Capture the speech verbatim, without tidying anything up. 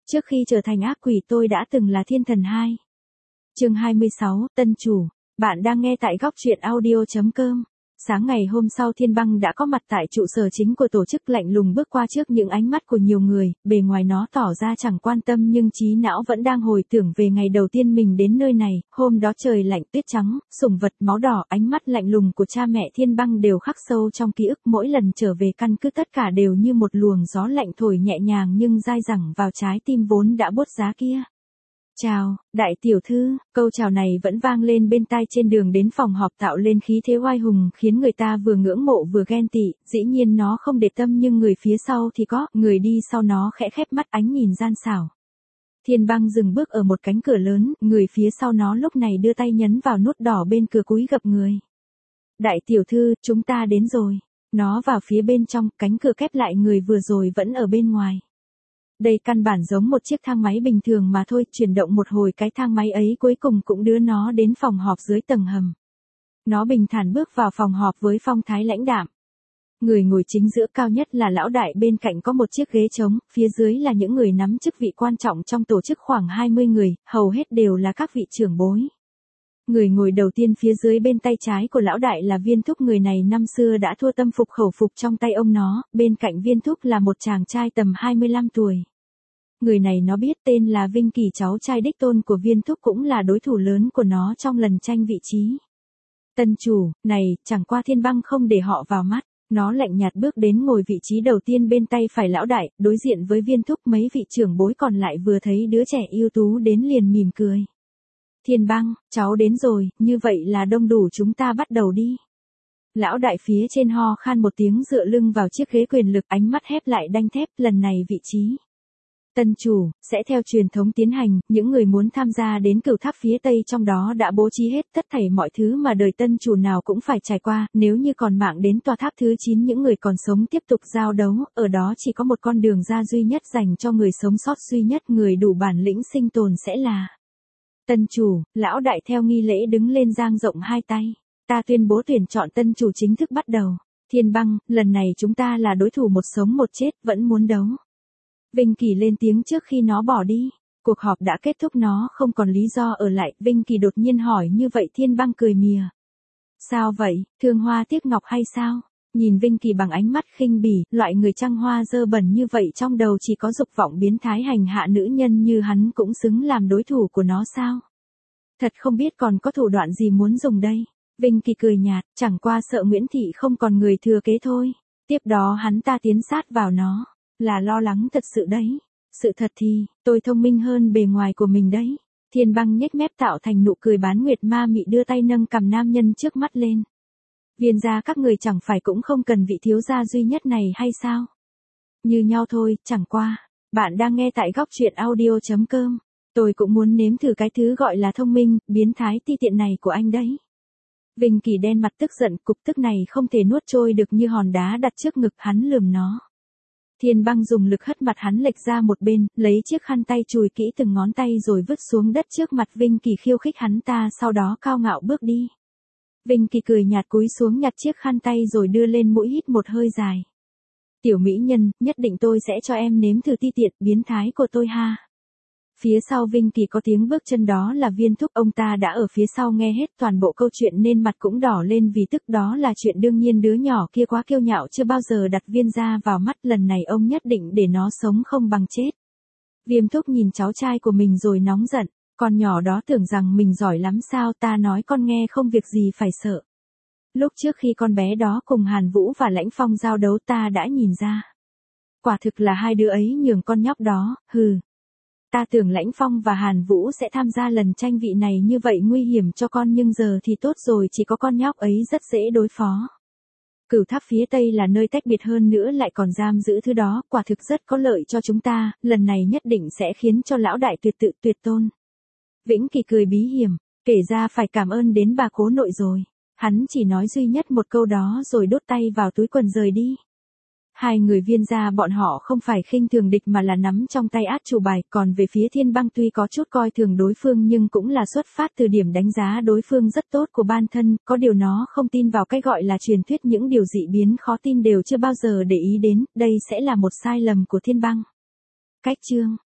Trước khi trở thành ác quỷ tôi đã từng là thiên thần hai. Chương hai mươi sáu, Tân Chủ. Bạn đang nghe tại góc truyện audio chấm com. Sáng ngày hôm sau Thiên Băng đã có mặt tại trụ sở chính của tổ chức, lạnh lùng bước qua trước những ánh mắt của nhiều người, bề ngoài nó tỏ ra chẳng quan tâm nhưng trí não vẫn đang hồi tưởng về ngày đầu tiên mình đến nơi này. Hôm đó trời lạnh, tuyết trắng, sủng vật, máu đỏ, ánh mắt lạnh lùng của cha mẹ Thiên Băng đều khắc sâu trong ký ức. Mỗi lần trở về căn cứ tất cả đều như một luồng gió lạnh thổi nhẹ nhàng nhưng dai dẳng vào trái tim vốn đã buốt giá kia. Chào, đại tiểu thư, câu chào này vẫn vang lên bên tai trên đường đến phòng họp, tạo lên khí thế oai hùng khiến người ta vừa ngưỡng mộ vừa ghen tị. Dĩ nhiên nó không để tâm nhưng người phía sau thì có, người đi sau nó khẽ khép mắt, ánh nhìn gian xảo. Thiên Băng dừng bước ở một cánh cửa lớn, người phía sau nó lúc này đưa tay nhấn vào nút đỏ bên cửa, cúi gập người. Đại tiểu thư, chúng ta đến rồi. Nó vào phía bên trong, cánh cửa khép lại, người vừa rồi vẫn ở bên ngoài. Đây căn bản giống một chiếc thang máy bình thường mà thôi, chuyển động một hồi cái thang máy ấy cuối cùng cũng đưa nó đến phòng họp dưới tầng hầm. Nó bình thản bước vào phòng họp với phong thái lãnh đạm. Người ngồi chính giữa cao nhất là lão đại, bên cạnh có một chiếc ghế trống, phía dưới là những người nắm chức vị quan trọng trong tổ chức, khoảng hai mươi người, hầu hết đều là các vị trưởng bối. Người ngồi đầu tiên phía dưới bên tay trái của lão đại là Viên Thúc, người này năm xưa đã thua tâm phục khẩu phục trong tay ông nó, bên cạnh Viên Thúc là một chàng trai tầm hai mươi lăm tuổi. Người này nó biết, tên là Vinh Kỳ, cháu trai đích tôn của Viên Thúc, cũng là đối thủ lớn của nó trong lần tranh vị trí. Tân chủ, này, chẳng qua Thiên Băng không để họ vào mắt, nó lạnh nhạt bước đến ngồi vị trí đầu tiên bên tay phải lão đại, đối diện với Viên Thúc. Mấy vị trưởng bối còn lại vừa thấy đứa trẻ ưu tú đến liền mỉm cười. Thiên Băng, cháu đến rồi, như vậy là đông đủ, chúng ta bắt đầu đi. Lão đại phía trên ho khan một tiếng, dựa lưng vào chiếc ghế quyền lực, ánh mắt hép lại đanh thép. Lần này vị trí Tân chủ sẽ theo truyền thống tiến hành, những người muốn tham gia đến cửu tháp phía tây trong đó đã bố trí hết tất thảy mọi thứ mà đời tân chủ nào cũng phải trải qua. Nếu như còn mạng đến tòa tháp thứ chín, những người còn sống tiếp tục giao đấu, ở đó chỉ có một con đường ra duy nhất dành cho người sống sót duy nhất, người đủ bản lĩnh sinh tồn sẽ là Tân chủ. Lão đại theo nghi lễ đứng lên, dang rộng hai tay. Ta tuyên bố tuyển chọn tân chủ chính thức bắt đầu. Thiên Băng, lần này chúng ta là đối thủ một sống một chết, vẫn muốn đấu. Vinh Kỳ lên tiếng trước khi nó bỏ đi. Cuộc họp đã kết thúc, nó không còn lý do ở lại. Vinh Kỳ đột nhiên hỏi như vậy. Thiên Băng cười mỉa. Sao vậy, thương hoa tiếc ngọc hay sao? Nhìn Vinh Kỳ bằng ánh mắt khinh bỉ, loại người trăng hoa dơ bẩn như vậy trong đầu chỉ có dục vọng biến thái hành hạ nữ nhân như hắn cũng xứng làm đối thủ của nó sao? Thật không biết còn có thủ đoạn gì muốn dùng đây. Vinh Kỳ cười nhạt, chẳng qua sợ Nguyễn Thị không còn người thừa kế thôi. Tiếp đó hắn ta tiến sát vào nó. Là lo lắng thật sự đấy. Sự thật thì, tôi thông minh hơn bề ngoài của mình đấy. Thiên Băng nhếch mép tạo thành nụ cười bán nguyệt ma mị, đưa tay nâng cằm nam nhân trước mắt lên. Viên gia các người chẳng phải cũng không cần vị thiếu gia duy nhất này hay sao? Như nhau thôi, chẳng qua. Bạn đang nghe tại góc truyện audio chấm com. Tôi cũng muốn nếm thử cái thứ gọi là thông minh, biến thái ti tiện này của anh đấy. Vinh Kỳ đen mặt tức giận, cục tức này không thể nuốt trôi được như hòn đá đặt trước ngực hắn, lườm nó. Thiên Băng dùng lực hất mặt hắn lệch ra một bên, lấy chiếc khăn tay chùi kỹ từng ngón tay rồi vứt xuống đất trước mặt Vinh Kỳ, khiêu khích hắn ta, sau đó cao ngạo bước đi. Vinh Kỳ cười nhạt cúi xuống nhặt chiếc khăn tay rồi đưa lên mũi hít một hơi dài. Tiểu mỹ nhân, nhất định tôi sẽ cho em nếm thử ti tiện, biến thái của tôi ha. Phía sau Vinh Kỳ có tiếng bước chân, đó là Viên Thúc, ông ta đã ở phía sau nghe hết toàn bộ câu chuyện nên mặt cũng đỏ lên vì tức, đó là chuyện đương nhiên. Đứa nhỏ kia quá kiêu ngạo, chưa bao giờ đặt Viên gia vào mắt, lần này ông nhất định để nó sống không bằng chết. Viêm Thúc nhìn cháu trai của mình rồi nóng giận, con nhỏ đó tưởng rằng mình giỏi lắm sao, ta nói con nghe không, việc gì phải sợ. Lúc trước khi con bé đó cùng Hàn Vũ và Lãnh Phong giao đấu ta đã nhìn ra. Quả thực là hai đứa ấy nhường con nhóc đó, hừ. Ta tưởng Lãnh Phong và Hàn Vũ sẽ tham gia lần tranh vị này như vậy nguy hiểm cho con, nhưng giờ thì tốt rồi, chỉ có con nhóc ấy rất dễ đối phó. Cửu tháp phía tây là nơi tách biệt, hơn nữa lại còn giam giữ thứ đó, quả thực rất có lợi cho chúng ta, lần này nhất định sẽ khiến cho lão đại tuyệt tự tuyệt tôn. Vĩnh Kỳ cười bí hiểm, kể ra phải cảm ơn đến bà cố nội rồi. Hắn chỉ nói duy nhất một câu đó rồi đốt tay vào túi quần rời đi. Hai người Viên gia bọn họ không phải khinh thường địch mà là nắm trong tay át chủ bài, còn về phía Thiên Băng tuy có chút coi thường đối phương nhưng cũng là xuất phát từ điểm đánh giá đối phương rất tốt của bản thân, có điều nó không tin vào cái gọi là truyền thuyết, những điều dị biến khó tin đều chưa bao giờ để ý đến, đây sẽ là một sai lầm của Thiên Băng. Cách chương